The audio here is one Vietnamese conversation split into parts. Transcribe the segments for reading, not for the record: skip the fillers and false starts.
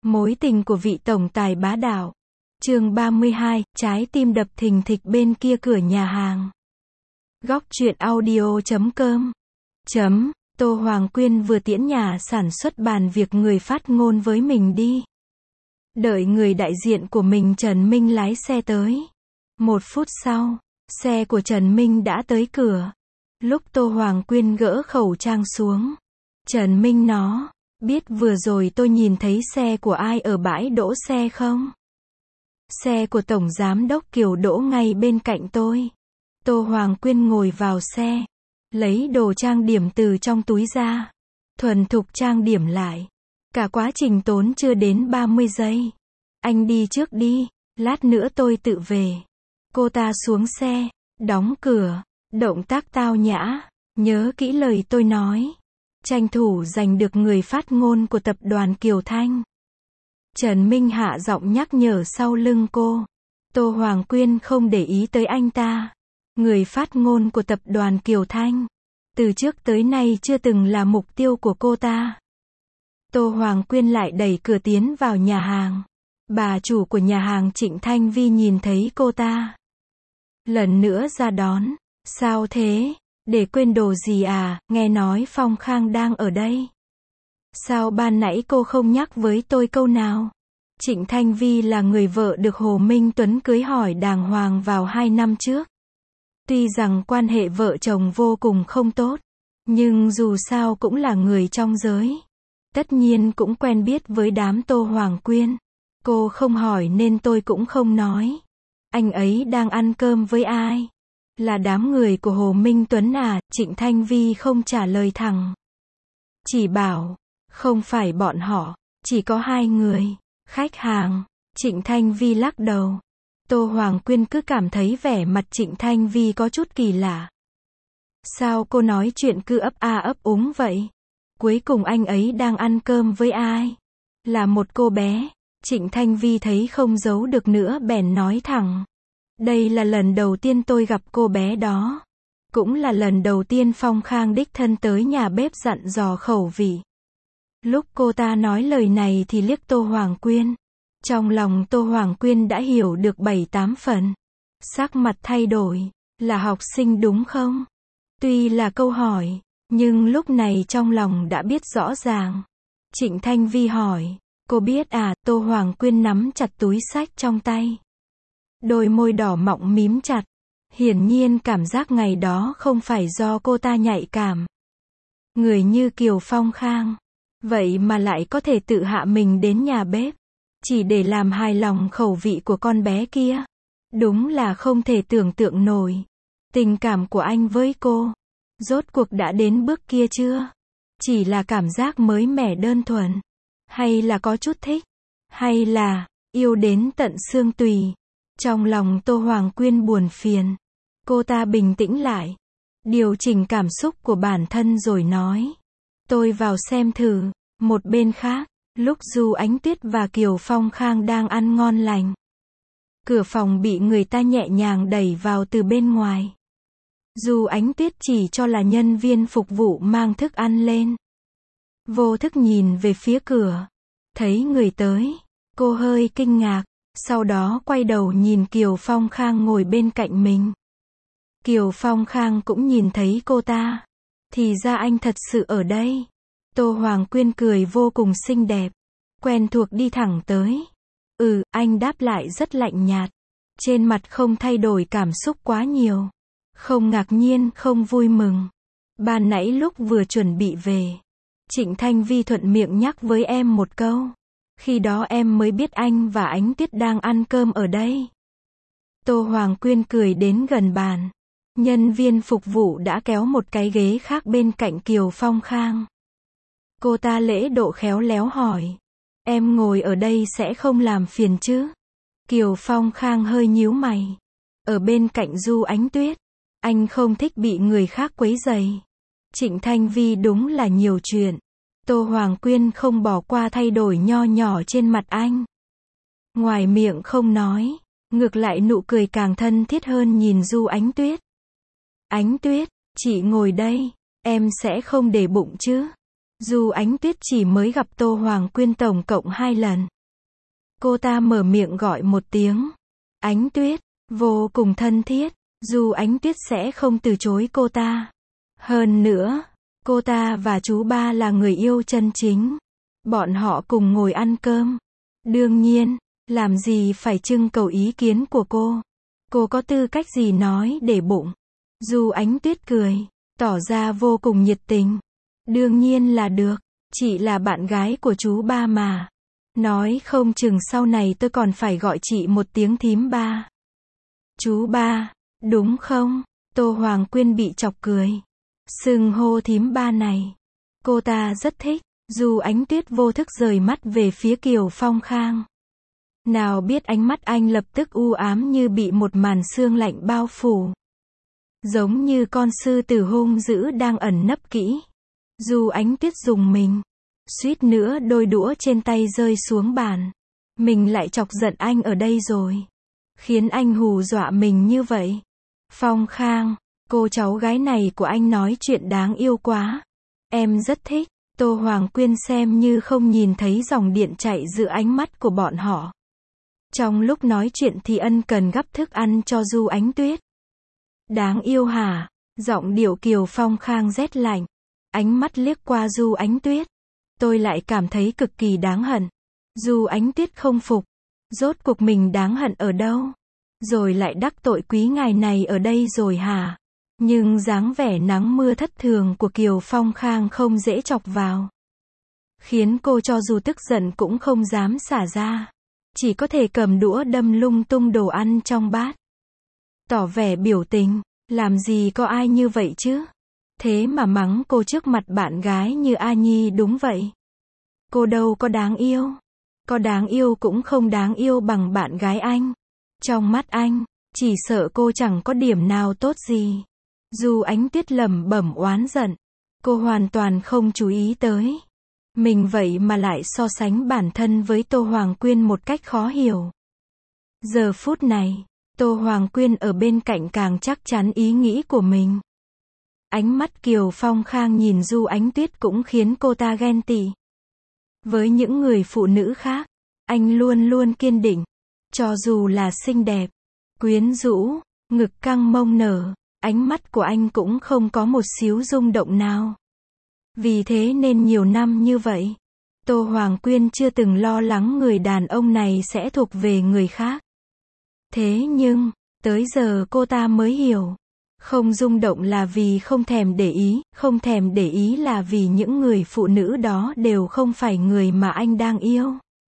Mối tình của vị tổng tài bá đạo. Chương 32, trái tim đập thình thịch bên kia cửa nhà hàng. Góc truyện audio.com. Tô Hoàng Quyên vừa tiễn nhà sản xuất bàn việc người phát ngôn với mình đi. Đợi người đại diện của mình Trần Minh lái xe tới. 1 phút sau, xe của Trần Minh đã tới cửa. Lúc Tô Hoàng Quyên gỡ khẩu trang xuống, Trần Minh nó, biết vừa rồi tôi nhìn thấy xe của ai ở bãi đỗ xe không? Xe của Tổng Giám đốc Kiều đỗ ngay bên cạnh tôi. Tô Hoàng Quyên ngồi vào xe, lấy đồ trang điểm từ trong túi ra, thuần thục trang điểm lại. Cả quá trình tốn chưa đến 30 giây. Anh đi trước đi, lát nữa tôi tự về. Cô ta xuống xe, đóng cửa, động tác tao nhã, nhớ kỹ lời tôi nói. Tranh thủ giành được người phát ngôn của tập đoàn Kiều Thanh. Trần Minh hạ giọng nhắc nhở sau lưng cô. Tô Hoàng Quyên không để ý tới anh ta. Người phát ngôn của tập đoàn Kiều Thanh, từ trước tới nay chưa từng là mục tiêu của cô ta. Tô Hoàng Quyên lại đẩy cửa tiến vào nhà hàng. Bà chủ của nhà hàng Trịnh Thanh Vi nhìn thấy cô ta, lần nữa ra đón. Sao thế? Để quên đồ gì à? Nghe nói Phong Khang đang ở đây. Sao ban nãy cô không nhắc với tôi câu nào? Trịnh Thanh Vi là người vợ được Hồ Minh Tuấn cưới hỏi đàng hoàng vào 2 năm trước. Tuy rằng quan hệ vợ chồng vô cùng không tốt, nhưng dù sao cũng là người trong giới. Tất nhiên cũng quen biết với đám Tô Hoàng Quyên. Cô không hỏi nên tôi cũng không nói. Anh ấy đang ăn cơm với ai? Là đám người của Hồ Minh Tuấn à? Trịnh Thanh Vi không trả lời thẳng. Chỉ bảo, không phải bọn họ, chỉ có 2 người. Khách hàng. Trịnh Thanh Vi lắc đầu. Tô Hoàng Quyên cứ cảm thấy vẻ mặt Trịnh Thanh Vi có chút kỳ lạ. Sao cô nói chuyện cứ ấp a ấp úng vậy? Cuối cùng anh ấy đang ăn cơm với ai? Là một cô bé. Trịnh Thanh Vi thấy không giấu được nữa bèn nói thẳng. Đây là lần đầu tiên tôi gặp cô bé đó. Cũng là lần đầu tiên Phong Khang đích thân tới nhà bếp dặn dò khẩu vị. Lúc cô ta nói lời này thì liếc Tô Hoàng Quyên. Trong lòng Tô Hoàng Quyên đã hiểu được 7-8 phần. Sắc mặt thay đổi. Là học sinh đúng không? Tuy là câu hỏi, nhưng lúc này trong lòng đã biết rõ ràng. Trịnh Thanh Vi hỏi. Cô biết à? Tô Hoàng Quyên nắm chặt túi xách trong tay. Đôi môi đỏ mọng mím chặt. Hiển nhiên cảm giác ngày đó không phải do cô ta nhạy cảm. Người như Kiều Phong Khang, vậy mà lại có thể tự hạ mình đến nhà bếp, chỉ để làm hài lòng khẩu vị của con bé kia. Đúng là không thể tưởng tượng nổi. Tình cảm của anh với cô, rốt cuộc đã đến bước kia chưa? Chỉ là cảm giác mới mẻ đơn thuần? Hay là có chút thích? Hay là yêu đến tận xương tùy? Trong lòng Tô Hoàng Quyên buồn phiền. Cô ta bình tĩnh lại, điều chỉnh cảm xúc của bản thân rồi nói. Tôi vào xem thử. Một bên khác, lúc Du Ánh Tuyết và Kiều Phong Khang đang ăn ngon lành, cửa phòng bị người ta nhẹ nhàng đẩy vào từ bên ngoài. Du Ánh Tuyết chỉ cho là nhân viên phục vụ mang thức ăn lên. Vô thức nhìn về phía cửa, thấy người tới, cô hơi kinh ngạc, sau đó quay đầu nhìn Kiều Phong Khang ngồi bên cạnh mình. Kiều Phong Khang cũng nhìn thấy cô ta. Thì ra anh thật sự ở đây. Tô Hoàng Quyên cười vô cùng xinh đẹp, quen thuộc đi thẳng tới. Anh đáp lại rất lạnh nhạt, trên mặt không thay đổi cảm xúc quá nhiều. Không ngạc nhiên, không vui mừng. Ban nãy lúc vừa chuẩn bị về, Trịnh Thanh Vi thuận miệng nhắc với em một câu. Khi đó em mới biết anh và Ánh Tuyết đang ăn cơm ở đây. Tô Hoàng Quyên cười đến gần bàn. Nhân viên phục vụ đã kéo một cái ghế khác bên cạnh Kiều Phong Khang. Cô ta lễ độ khéo léo hỏi. Em ngồi ở đây sẽ không làm phiền chứ? Kiều Phong Khang hơi nhíu mày. Ở bên cạnh Du Ánh Tuyết, anh không thích bị người khác quấy rầy. Trịnh Thanh Vi đúng là nhiều chuyện. Tô Hoàng Quyên không bỏ qua thay đổi nho nhỏ trên mặt anh. Ngoài miệng không nói, ngược lại nụ cười càng thân thiết hơn nhìn Du Ánh Tuyết. Ánh Tuyết, chị ngồi đây, em sẽ không để bụng chứ? Du Ánh Tuyết chỉ mới gặp Tô Hoàng Quyên tổng cộng 2 lần. Cô ta mở miệng gọi một tiếng. Ánh Tuyết, vô cùng thân thiết. Du Ánh Tuyết sẽ không từ chối cô ta. Hơn nữa, cô ta và chú ba là người yêu chân chính. Bọn họ cùng ngồi ăn cơm. Đương nhiên, làm gì phải trưng cầu ý kiến của cô. Cô có tư cách gì nói để bụng. Du Ánh Tuyết cười, tỏ ra vô cùng nhiệt tình. Đương nhiên là được, chị là bạn gái của chú ba mà. Nói không chừng sau này tôi còn phải gọi chị một tiếng thím ba. Chú ba, đúng không? Tô Hoàng Quyên bị chọc cười. Xưng hô thím ba này, cô ta rất thích. Du Ánh Tuyết vô thức rời mắt về phía Kiều Phong Khang. Nào biết ánh mắt anh lập tức u ám như bị một màn sương lạnh bao phủ. Giống như con sư tử hung dữ đang ẩn nấp kỹ. Du Ánh Tuyết rùng mình. Suýt nữa đôi đũa trên tay rơi xuống bàn. Mình lại chọc giận anh ở đây rồi. Khiến anh hù dọa mình như vậy. Phong Khang, cô cháu gái này của anh nói chuyện đáng yêu quá. Em rất thích. Tô Hoàng Quyên xem như không nhìn thấy dòng điện chạy giữa ánh mắt của bọn họ. Trong lúc nói chuyện thì ân cần gắp thức ăn cho Du Ánh Tuyết. Đáng yêu hả? Giọng điệu Kiều Phong Khang rét lạnh. Ánh mắt liếc qua Du Ánh Tuyết. Tôi lại cảm thấy cực kỳ đáng hận. Du Ánh Tuyết không phục. Rốt cuộc mình đáng hận ở đâu? Rồi lại đắc tội quý ngài này ở đây rồi hả? Nhưng dáng vẻ nắng mưa thất thường của Kiều Phong Khang không dễ chọc vào. Khiến cô cho dù tức giận cũng không dám xả ra. Chỉ có thể cầm đũa đâm lung tung đồ ăn trong bát. Tỏ vẻ biểu tình, làm gì có ai như vậy chứ? Thế mà mắng cô trước mặt bạn gái như A Nhi đúng vậy. Cô đâu có đáng yêu. Có đáng yêu cũng không đáng yêu bằng bạn gái anh. Trong mắt anh, chỉ sợ cô chẳng có điểm nào tốt gì. Du Ánh Tuyết lẩm bẩm oán giận. Cô hoàn toàn không chú ý tới. Mình vậy mà lại so sánh bản thân với Tô Hoàng Quyên một cách khó hiểu. Giờ phút này, Tô Hoàng Quyên ở bên cạnh càng chắc chắn ý nghĩ của mình. Ánh mắt Kiều Phong Khang nhìn Du Ánh Tuyết cũng khiến cô ta ghen tị. Với những người phụ nữ khác, anh luôn luôn kiên định. Cho dù là xinh đẹp, quyến rũ, ngực căng mông nở, ánh mắt của anh cũng không có một xíu rung động nào. Vì thế nên nhiều năm như vậy, Tô Hoàng Quyên chưa từng lo lắng người đàn ông này sẽ thuộc về người khác. Thế nhưng, tới giờ cô ta mới hiểu. Không rung động là vì không thèm để ý, không thèm để ý là vì những người phụ nữ đó đều không phải người mà anh đang yêu.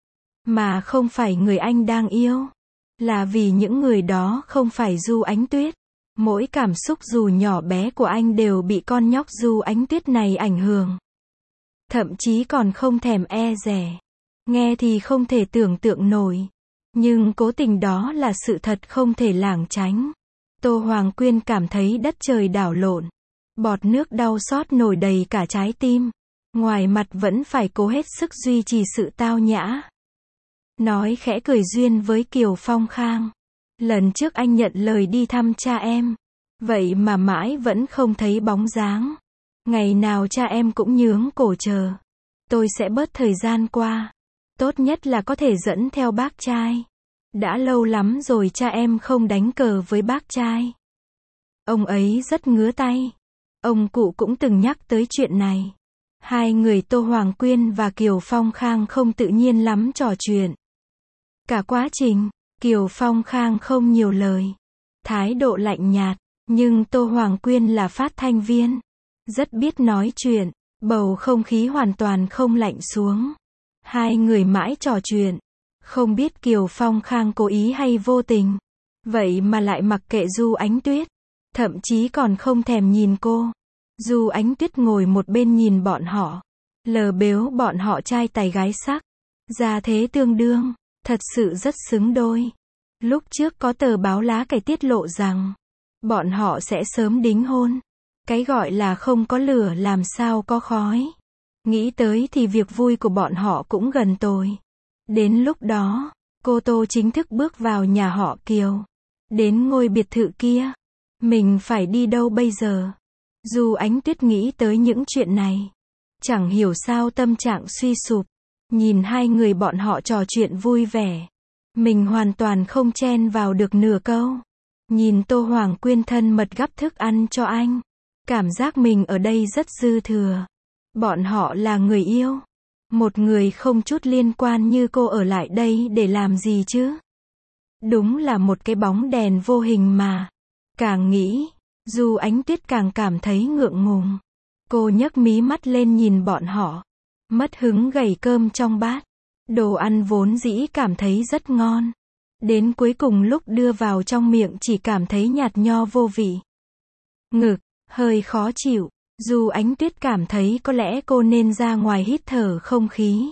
Mà không phải người anh đang yêu, là vì những người đó không phải Du Ánh Tuyết. Mỗi cảm xúc dù nhỏ bé của anh đều bị con nhóc Du Ánh Tuyết này ảnh hưởng. Thậm chí còn không thèm e dè. Nghe thì không thể tưởng tượng nổi. Nhưng cố tình đó là sự thật không thể lảng tránh. Tô Hoàng Quyên cảm thấy đất trời đảo lộn. Bọt nước đau xót nổi đầy cả trái tim. Ngoài mặt vẫn phải cố hết sức duy trì sự tao nhã. Nói khẽ cười duyên với Kiều Phong Khang. Lần trước anh nhận lời đi thăm cha em. Vậy mà mãi vẫn không thấy bóng dáng. Ngày nào cha em cũng nhướng cổ chờ. Tôi sẽ bớt thời gian qua. Tốt nhất là có thể dẫn theo bác trai. Đã lâu lắm rồi cha em không đánh cờ với bác trai. Ông ấy rất ngứa tay. Ông cụ cũng từng nhắc tới chuyện này. Hai người Tô Hoàng Quyên và Kiều Phong Khang không tự nhiên lắm trò chuyện. Cả quá trình, Kiều Phong Khang không nhiều lời. Thái độ lạnh nhạt. Nhưng Tô Hoàng Quyên là phát thanh viên. Rất biết nói chuyện. Bầu không khí hoàn toàn không lạnh xuống. Hai người mãi trò chuyện. Không biết Kiều Phong Khang cố ý hay vô tình. Vậy mà lại mặc kệ Du Ánh Tuyết. Thậm chí còn không thèm nhìn cô. Du Ánh Tuyết ngồi một bên nhìn bọn họ. Lờ bếu bọn họ trai tài gái sắc. Gia thế tương đương. Thật sự rất xứng đôi. Lúc trước có tờ báo lá cải tiết lộ rằng bọn họ sẽ sớm đính hôn. Cái gọi là không có lửa làm sao có khói. Nghĩ tới thì việc vui của bọn họ cũng gần tồi. Đến lúc đó, cô Tô chính thức bước vào nhà họ Kiều. Đến ngôi biệt thự kia. Mình phải đi đâu bây giờ? Du Ánh Tuyết nghĩ tới những chuyện này. Chẳng hiểu sao tâm trạng suy sụp. Nhìn hai người bọn họ trò chuyện vui vẻ. Mình hoàn toàn không chen vào được nửa câu. Nhìn Tô Hoàng Quyên thân mật gắp thức ăn cho anh. Cảm giác mình ở đây rất dư thừa. Bọn họ là người yêu. Một người không chút liên quan như cô ở lại đây để làm gì chứ? Đúng là một cái bóng đèn vô hình mà. Càng nghĩ, Du Ánh Tuyết càng cảm thấy ngượng ngùng. Cô nhấc mí mắt lên nhìn bọn họ. Mất hứng gẩy cơm trong bát. Đồ ăn vốn dĩ cảm thấy rất ngon. Đến cuối cùng lúc đưa vào trong miệng chỉ cảm thấy nhạt nho vô vị. Ngực, hơi khó chịu. Du Ánh Tuyết cảm thấy có lẽ cô nên ra ngoài hít thở không khí.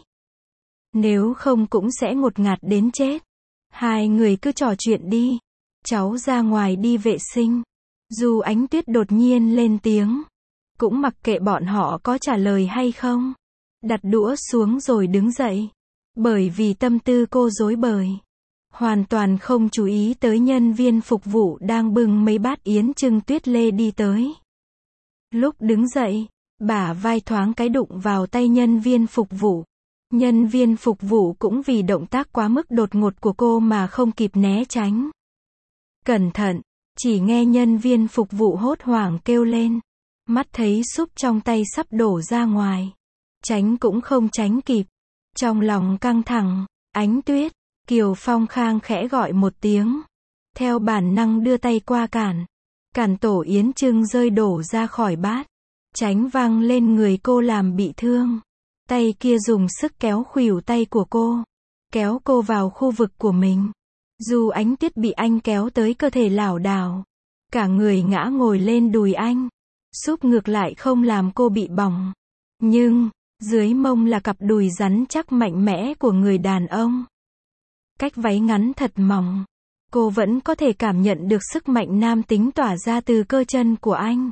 Nếu không cũng sẽ ngột ngạt đến chết. Hai người cứ trò chuyện đi. Cháu ra ngoài đi vệ sinh. Du Ánh Tuyết đột nhiên lên tiếng. Cũng mặc kệ bọn họ có trả lời hay không. Đặt đũa xuống rồi đứng dậy. Bởi vì tâm tư cô rối bời. Hoàn toàn không chú ý tới nhân viên phục vụ đang bưng mấy bát yến trưng tuyết lê đi tới. Lúc đứng dậy, bả vai thoáng cái đụng vào tay nhân viên phục vụ. Nhân viên phục vụ cũng vì động tác quá mức đột ngột của cô mà không kịp né tránh. Cẩn thận, chỉ nghe nhân viên phục vụ hốt hoảng kêu lên. Mắt thấy súp trong tay sắp đổ ra ngoài. Tránh cũng không tránh kịp. Trong lòng căng thẳng, Ánh Tuyết, Kiều Phong Khang khẽ gọi một tiếng. Theo bản năng đưa tay qua cản. Cản tổ yến trưng rơi đổ ra khỏi bát. Tránh văng lên người cô làm bị thương. Tay kia dùng sức kéo khuỷu tay của cô. Kéo cô vào khu vực của mình. Du Ánh Tuyết bị anh kéo tới cơ thể lảo đảo. Cả người ngã ngồi lên đùi anh. Súp ngược lại không làm cô bị bỏng. Nhưng, dưới mông là cặp đùi rắn chắc mạnh mẽ của người đàn ông. Cách váy ngắn thật mỏng. Cô vẫn có thể cảm nhận được sức mạnh nam tính tỏa ra từ cơ chân của anh.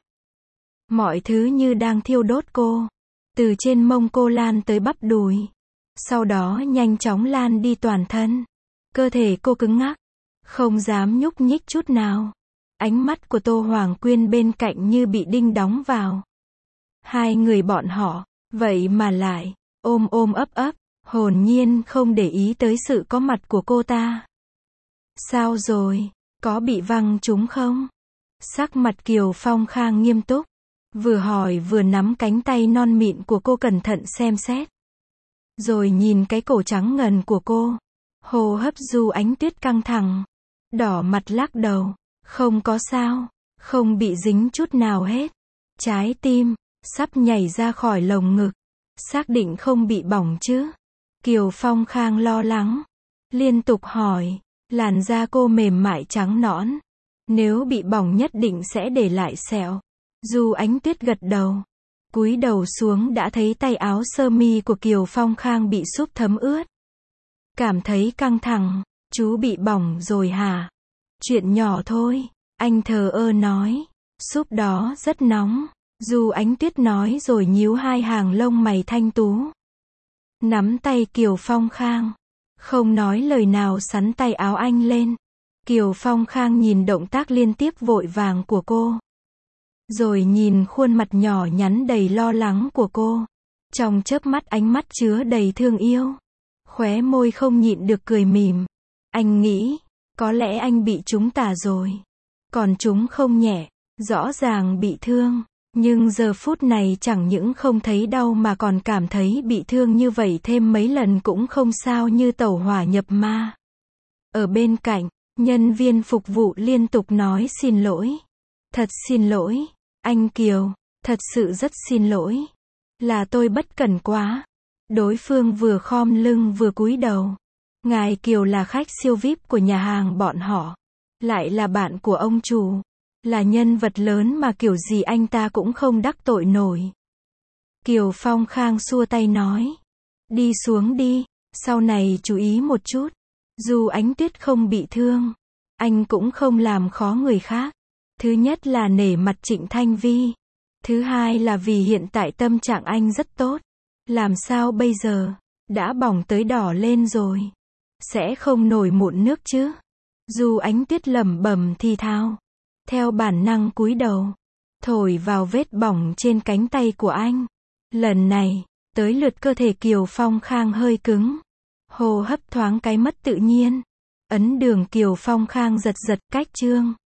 Mọi thứ như đang thiêu đốt cô. Từ trên mông cô lan tới bắp đùi. Sau đó nhanh chóng lan đi toàn thân. Cơ thể cô cứng ngắc. Không dám nhúc nhích chút nào. Ánh mắt của Tô Hoàng Quyên bên cạnh như bị đinh đóng vào. Hai người bọn họ, vậy mà lại, ôm ôm ấp ấp, hồn nhiên không để ý tới sự có mặt của cô ta. Sao rồi, có bị văng trúng không? Sắc mặt Kiều Phong Khang nghiêm túc. Vừa hỏi vừa nắm cánh tay non mịn của cô cẩn thận xem xét. Rồi nhìn cái cổ trắng ngần của cô. Hô hấp Du Ánh Tuyết căng thẳng. Đỏ mặt lắc đầu. Không có sao. Không bị dính chút nào hết. Trái tim sắp nhảy ra khỏi lồng ngực. Xác định không bị bỏng chứ? Kiều Phong Khang lo lắng. Liên tục hỏi. Làn da cô mềm mại trắng nõn. Nếu bị bỏng nhất định sẽ để lại sẹo. Du Ánh Tuyết gật đầu. Cúi đầu xuống đã thấy tay áo sơ mi của Kiều Phong Khang bị súp thấm ướt. Cảm thấy căng thẳng. Chú bị bỏng rồi hả? Chuyện nhỏ thôi. Anh thờ ơ nói. Súp đó rất nóng. Du Ánh Tuyết nói rồi nhíu hai hàng lông mày thanh tú. Nắm tay Kiều Phong Khang. Không nói lời nào sắn tay áo anh lên. Kiều Phong Khang nhìn động tác liên tiếp vội vàng của cô. Rồi nhìn khuôn mặt nhỏ nhắn đầy lo lắng của cô. Trong chớp mắt ánh mắt chứa đầy thương yêu. Khóe môi không nhịn được cười mỉm. Anh nghĩ, có lẽ anh bị trúng tà rồi. Còn chúng không nhẹ, rõ ràng bị thương. Nhưng giờ phút này chẳng những không thấy đau mà còn cảm thấy bị thương như vậy thêm mấy lần cũng không sao như tẩu hỏa nhập ma. Ở bên cạnh, nhân viên phục vụ liên tục nói xin lỗi. Thật xin lỗi, anh Kiều, thật sự rất xin lỗi. Là tôi bất cẩn quá. Đối phương vừa khom lưng vừa cúi đầu. Ngài Kiều là khách siêu VIP của nhà hàng bọn họ. Lại là bạn của ông chủ. Là nhân vật lớn mà kiểu gì anh ta cũng không đắc tội nổi. Kiều Phong Khang xua tay nói. Đi xuống đi, sau này chú ý một chút. Dù Ánh Tuyết không bị thương, anh cũng không làm khó người khác. Thứ nhất là nể mặt Trịnh Thanh Vi. Thứ hai là vì hiện tại tâm trạng anh rất tốt. Làm sao bây giờ? Đã bỏng tới đỏ lên rồi. Sẽ không nổi mụn nước chứ? Dù Ánh Tuyết lẩm bẩm thì thào. Theo bản năng cúi đầu. Thổi vào vết bỏng trên cánh tay của anh. Lần này, Tới lượt cơ thể Kiều Phong Khang hơi cứng. Hô hấp thoáng cái mất tự nhiên. Ấn đường Kiều Phong Khang giật giật, cách chương.